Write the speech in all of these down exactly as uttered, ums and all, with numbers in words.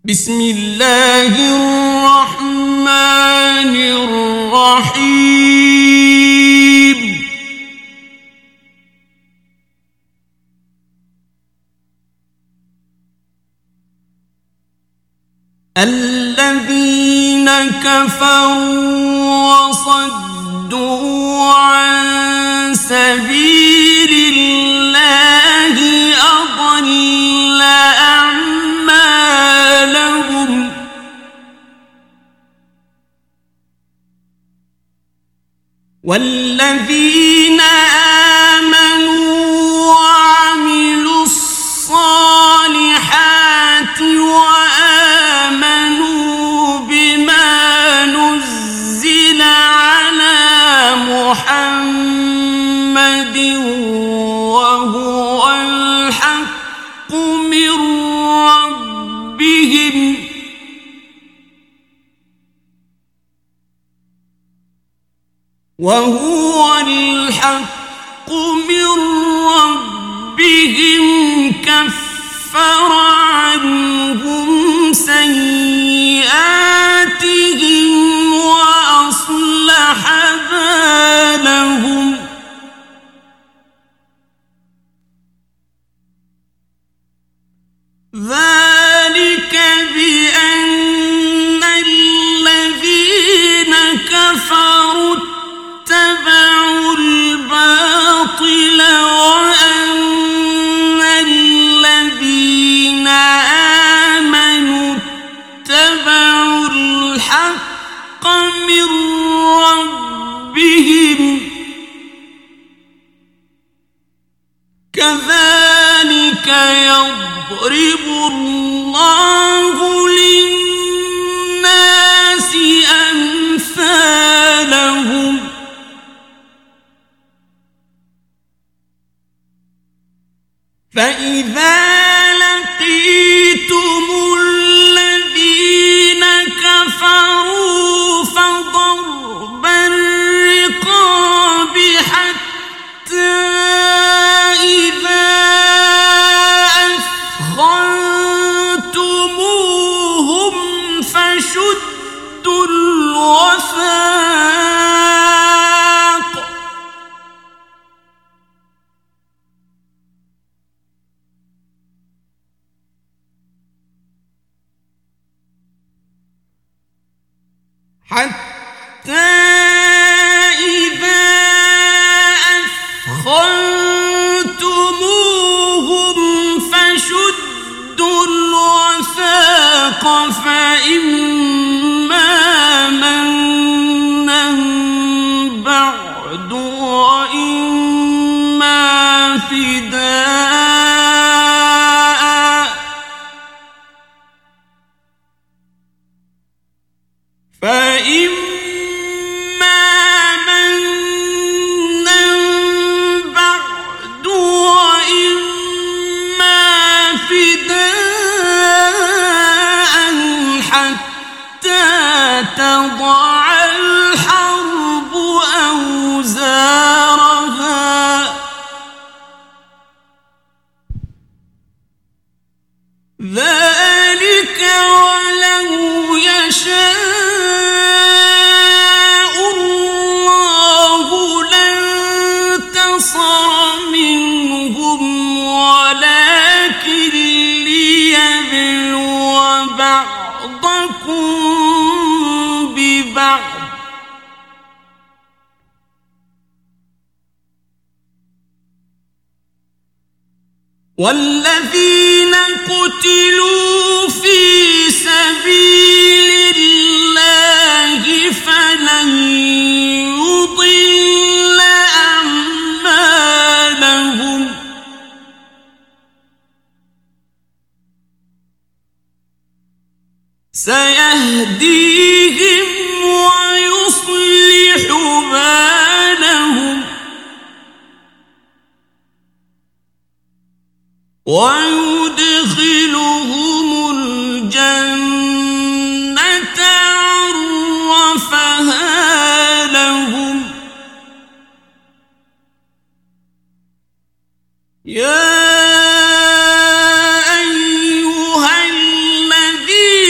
بسم الله الرحمن الرحيم الذين كفروا وصدوا عن سبيل الله أضل أعمالهم والذين آمنوا وعملوا الصالحات وآمنوا بما نزل على محمد وهو الحق من ربهم وهو الحق من ربهم كفر عنهم سيئاتهم وأصلح بالهم ذلك بأن الذين كفروا اتبعوا الباطل وأن الذين آمنوا اتبعوا الحق من ربهم كذلك يضرب الله للناس أمثالهم فإذا لقيتم الذين كفروا فضرب الرقاب حتى إذا أثخنتموهم فشدوا الوثاق حتى إذا أثخنتموهم فشدوا الوثاق فإما منا بعد وإما فداء فإما منا بعد وإما فداء حتى تضع الحرب أوزارها ذلك ولو يشاء الله لانتصر منهم ولكن ليبلو بعضكم ببعض والذين قتلوا في سبيل الله فلن يضل أعمالهم سيهديهم ويصلح بالهم ويدخلهم الجنة عرفها لهم يا أيها الذين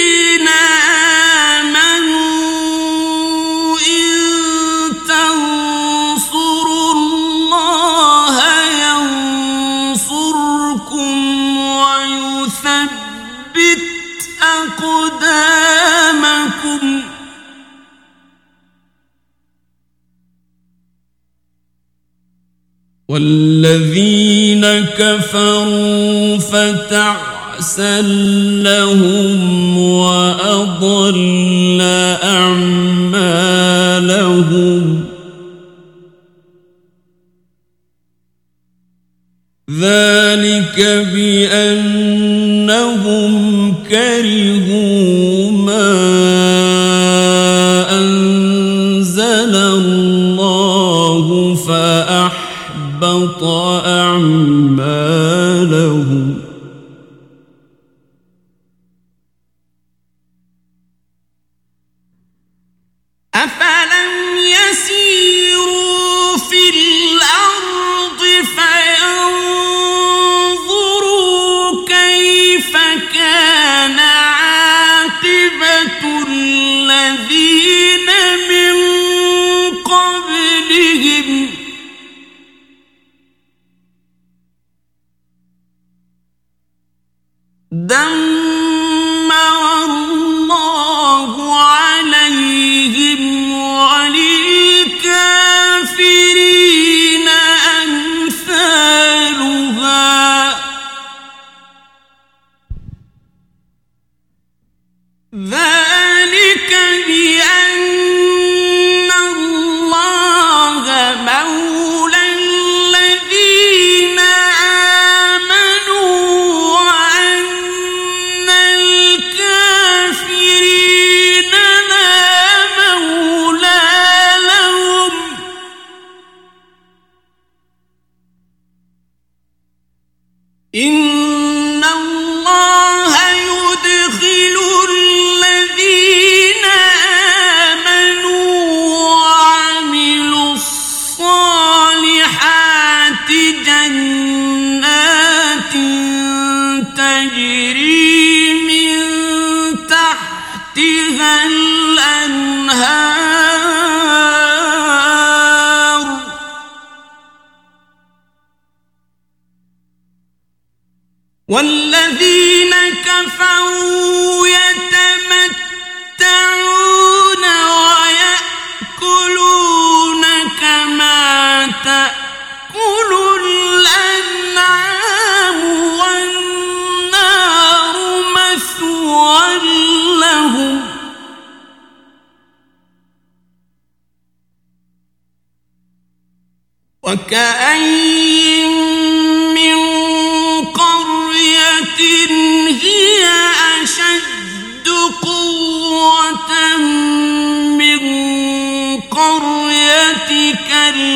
أقدامكم والذين كفروا فتعسا لهم وأضل أعمالهم ذلك بأنهم كرهوا ما أنزل الله فأحبط أعمالهم أفلم يسيروا في الأرض فينظروا كيف كان عاقبة الذين من قبلهم دمر الله عليهم وللكافرين أمثالها ذلك بأن الله مولى الذين آمنوا وأن الكافرين لا مولى لهم إن الله يدخل الذين آمنوا وعملوا الصالحات جنات تجري من تحتها الأنهار والذين كفروا يتمتعون ويأكلون كما تأكل الأنعام والنار مثوى لهم وكأين من قرية هي أشد قوة من قريتك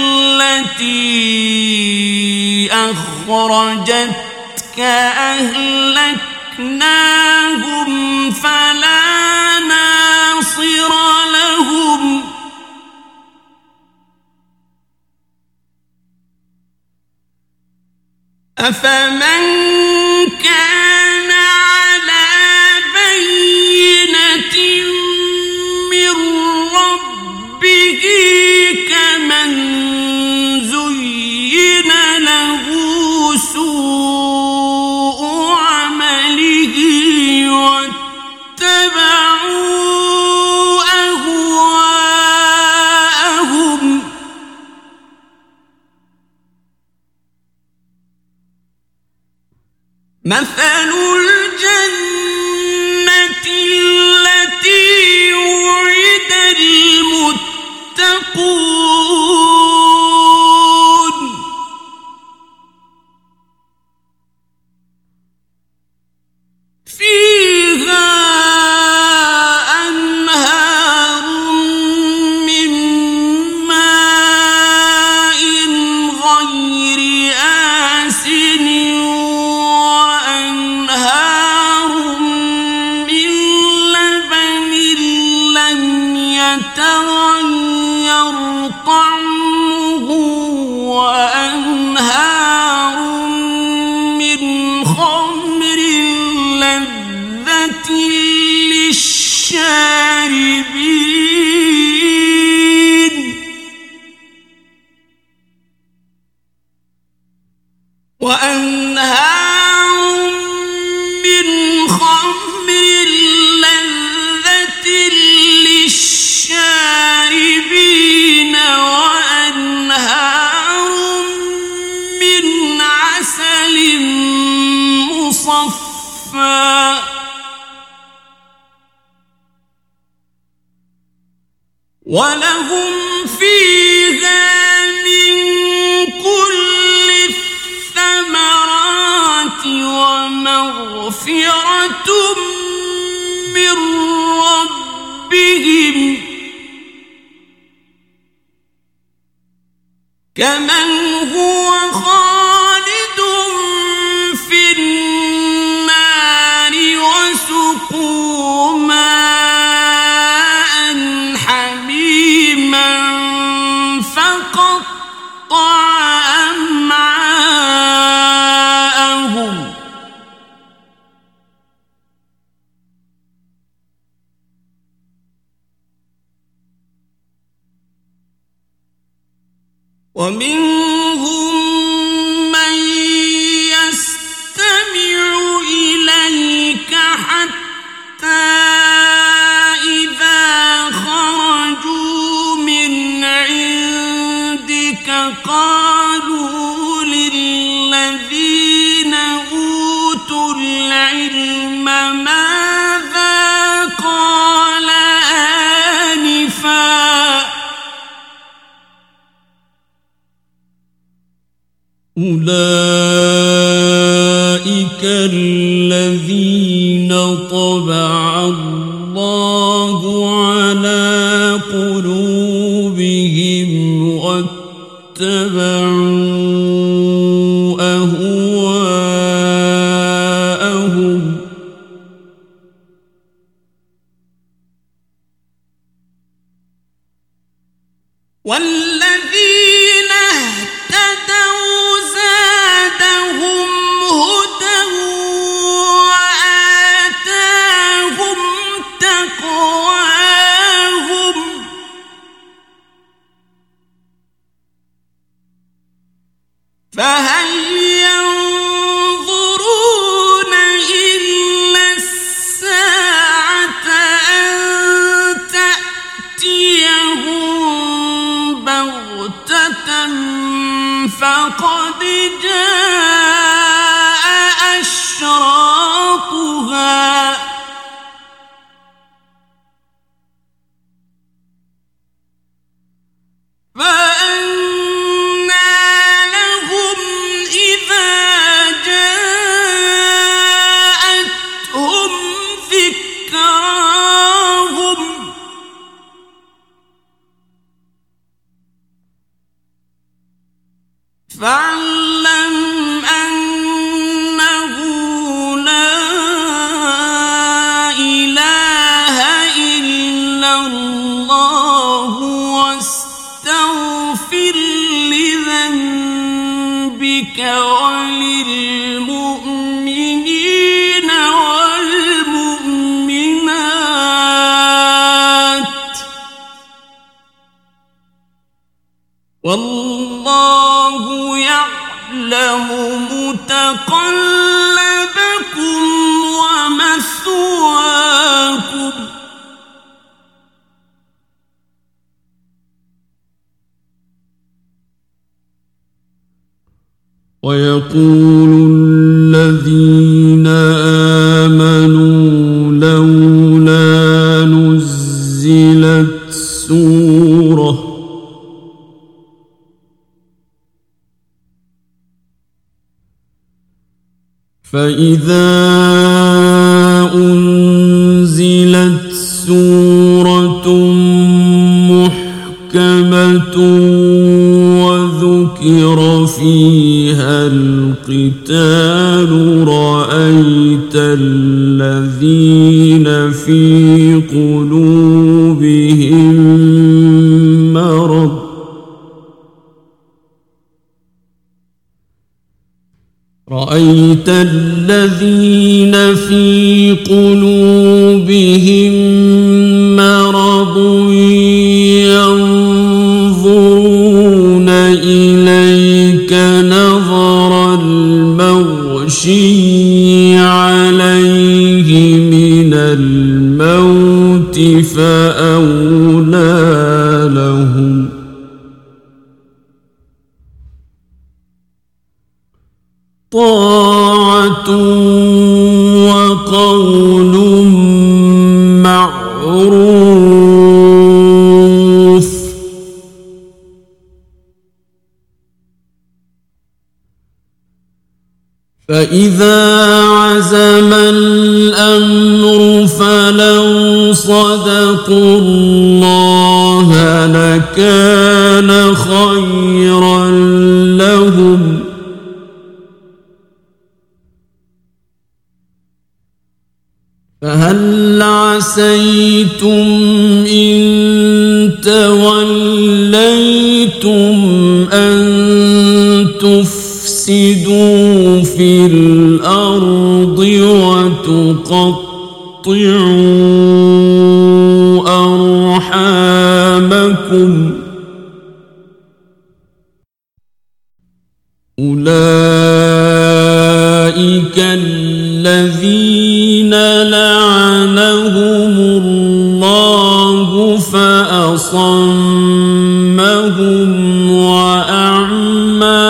التي أخرجتك أهلكناهم فلا ناصر لهم أفمن كان على بينة من ربه كمن زين له سوء عمله واتبعوا أهواءهم مثل الجنة التي وعد المتقون فيها أنهار من ماء غير آسن يتغير طعمه وأنهار من خمر لذة للشاربين وأنهار من خمر ولهم فيها من كل الثمرات ومغفرة من ربهم كمن هو خالد في النار وسقوا ماء حميما فقطع أمعاءهم ومنهم من يستمع إليك حتى إذا خرجوا من عندك قالوا للذين أوتوا العلم ماذا قال آنفا أولئك الذين طبع الله على قلوبهم واتبعوا أهواءهم والذين اهتدوا زادهم هدى وآتاهم تقواهم فهل ينظرون إلا الساعة أن تأتيهم بغتة فقد جاء أشراطها فأنى لهم إذا جاءتهم ذكراهم فاعلم أنه لا إله إلا الله واستغفر لذنبك وللمؤمنين والمؤمنات والله يعلم متقلبكم ومثواكم ويقول الذين آمنوا لولا نزلت سورة فإذا أنزلت سورة محكمة وذكر فيها القتال رأيت الذين في قلوبهم مرض رأيت الذين في قلوبهم مرض ينظرون إليك نظر المغشي عليه من الموت فأولى لهم طاعة وقول معروف فإذا عزم الأمر فلو صدقوا الله لكان خيرا لهم فهل عسيتم إن توليتم أن تفسدوا في الأرض وتقطعوا أرحامكم أولئك الذين لعنهم الله فأصمهم وأعمى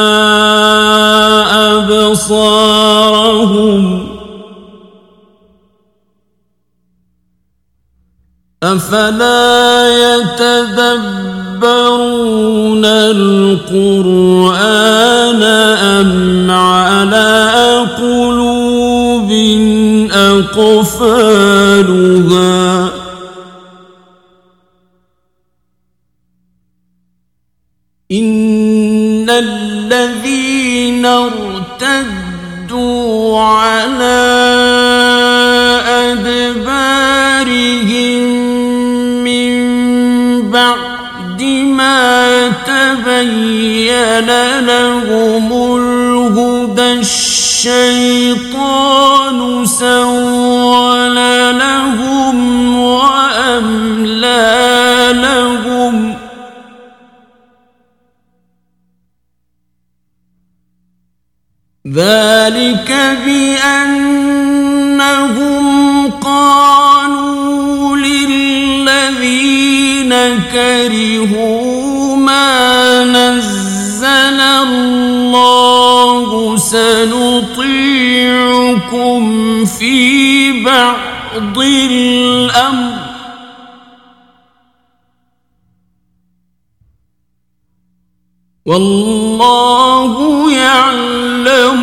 أبصارهم أفلا يتدبرون القرآن أم على قلوب أقفالها إن الذين ارتدوا على أدبارهم من بعد ما تبين لهم الهدى الشيطان سول لهم وأملى لهم ذلك بأنهم قالوا للذين كرهوا ما نزل الله سنطيعكم في بعض الأمر والله يعلم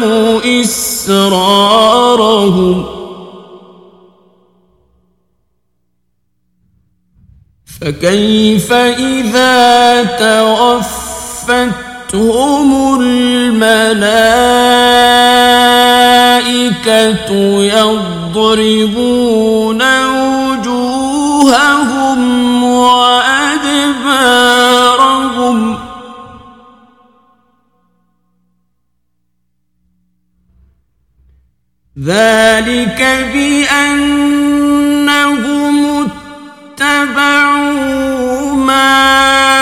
إسرارهم فكيف إذا توفتهم الملائكة يضربون وجوههم وأدبارهم ذلك بأنهم اتبعوا ما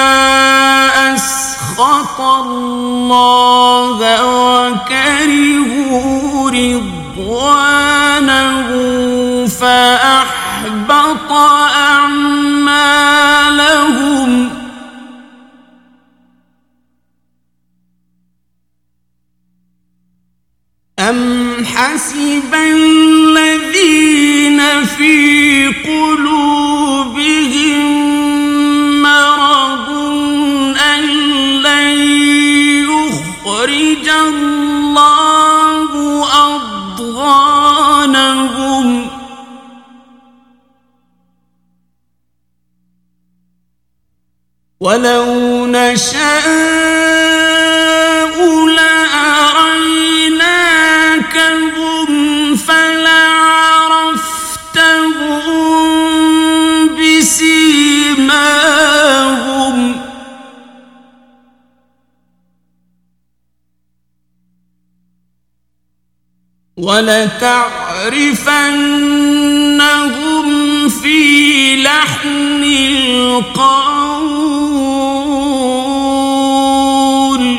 أسخط الله وكرهوا رضوانه فأحبط أعمالهم أم حسب الذين في قلوبهم مرض أن لن يخرج الله أضغانهم ولو نشاء لأريناكهم فلعرفتهم بسيماهم ولتعرفنهم في لحن القول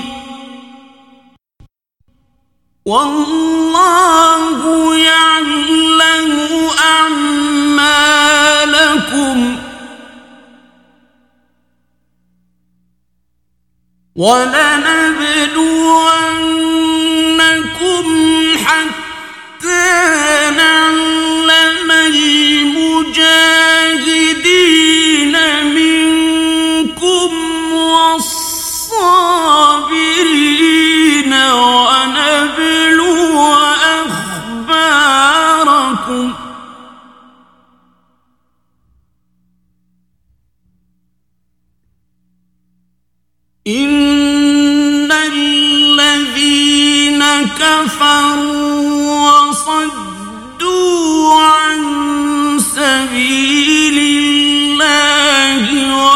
والله يعلم أعمالكم ولنبلونكم حتى نعلم المجاهدين منكم والصابرين ونبلو إن الذين كفروا وصدوا عن سبيل الله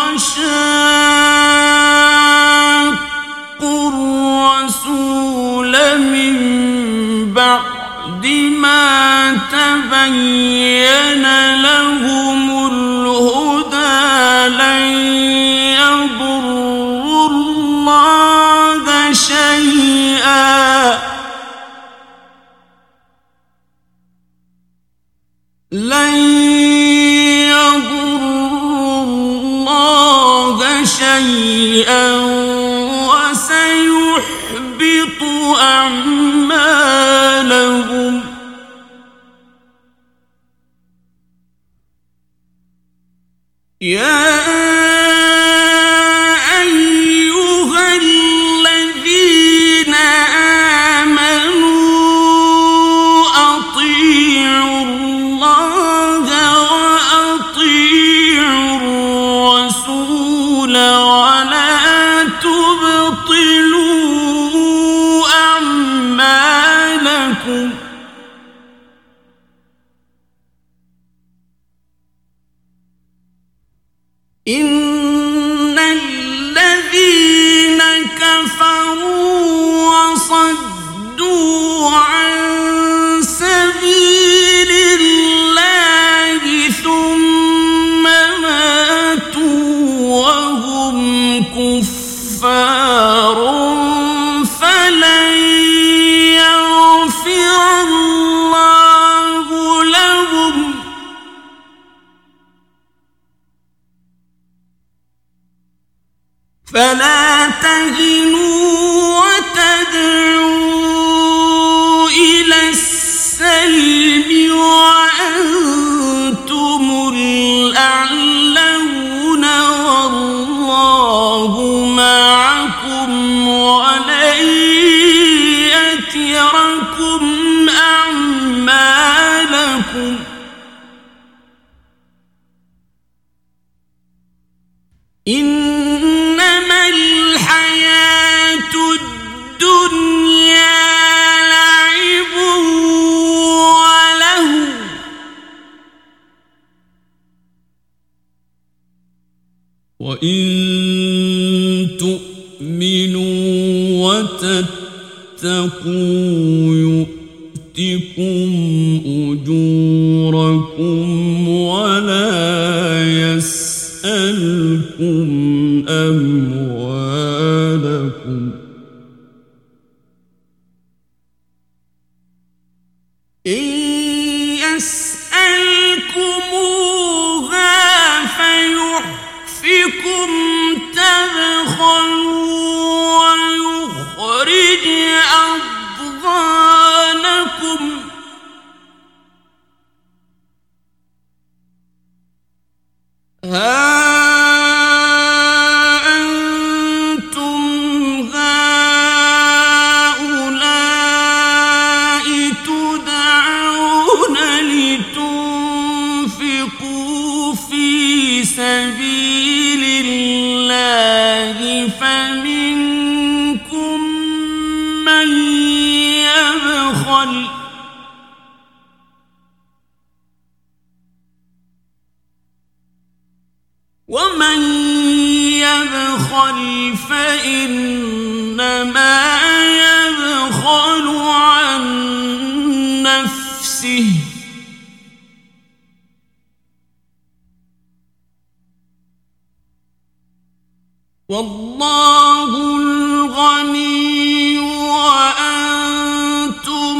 وشاقوا الرسول من بعد ما تبين لهم الهدى لن يضروا الله شيئا لن يضروا الله شيئا وسيحبط أعمالهم يا أيها الذين آمنوا أطيعوا الله وأطيعوا الرسول ولا تبطلوا أعمالكم إن الذين كفروا وصدوا عن سبيل الله ثم ماتوا وهم كفار فلن يغفر الله لهم فلا تهنوا وتدعوا إلى السلم وأنتم الأعلون والله معكم ولن يتركم أعمالكم إنما الحياة الدنيا لعب وله وإن تؤمنوا وتتقوا يؤتكم أجوركم ولا يسألكم أموالكم إن يسألكموها فيحفكم تبخلوا ويخرج أضغانكم ها سبيل الله فمنكم من يبخل ومن يبخل فإنما يبخل عن نفسه والله الغني وأنتم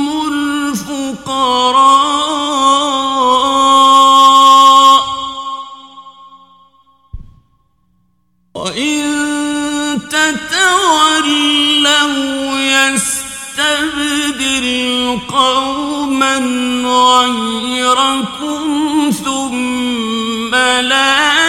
الفقراء وإن تتولوا يستبدل قوما غيركم ثم لا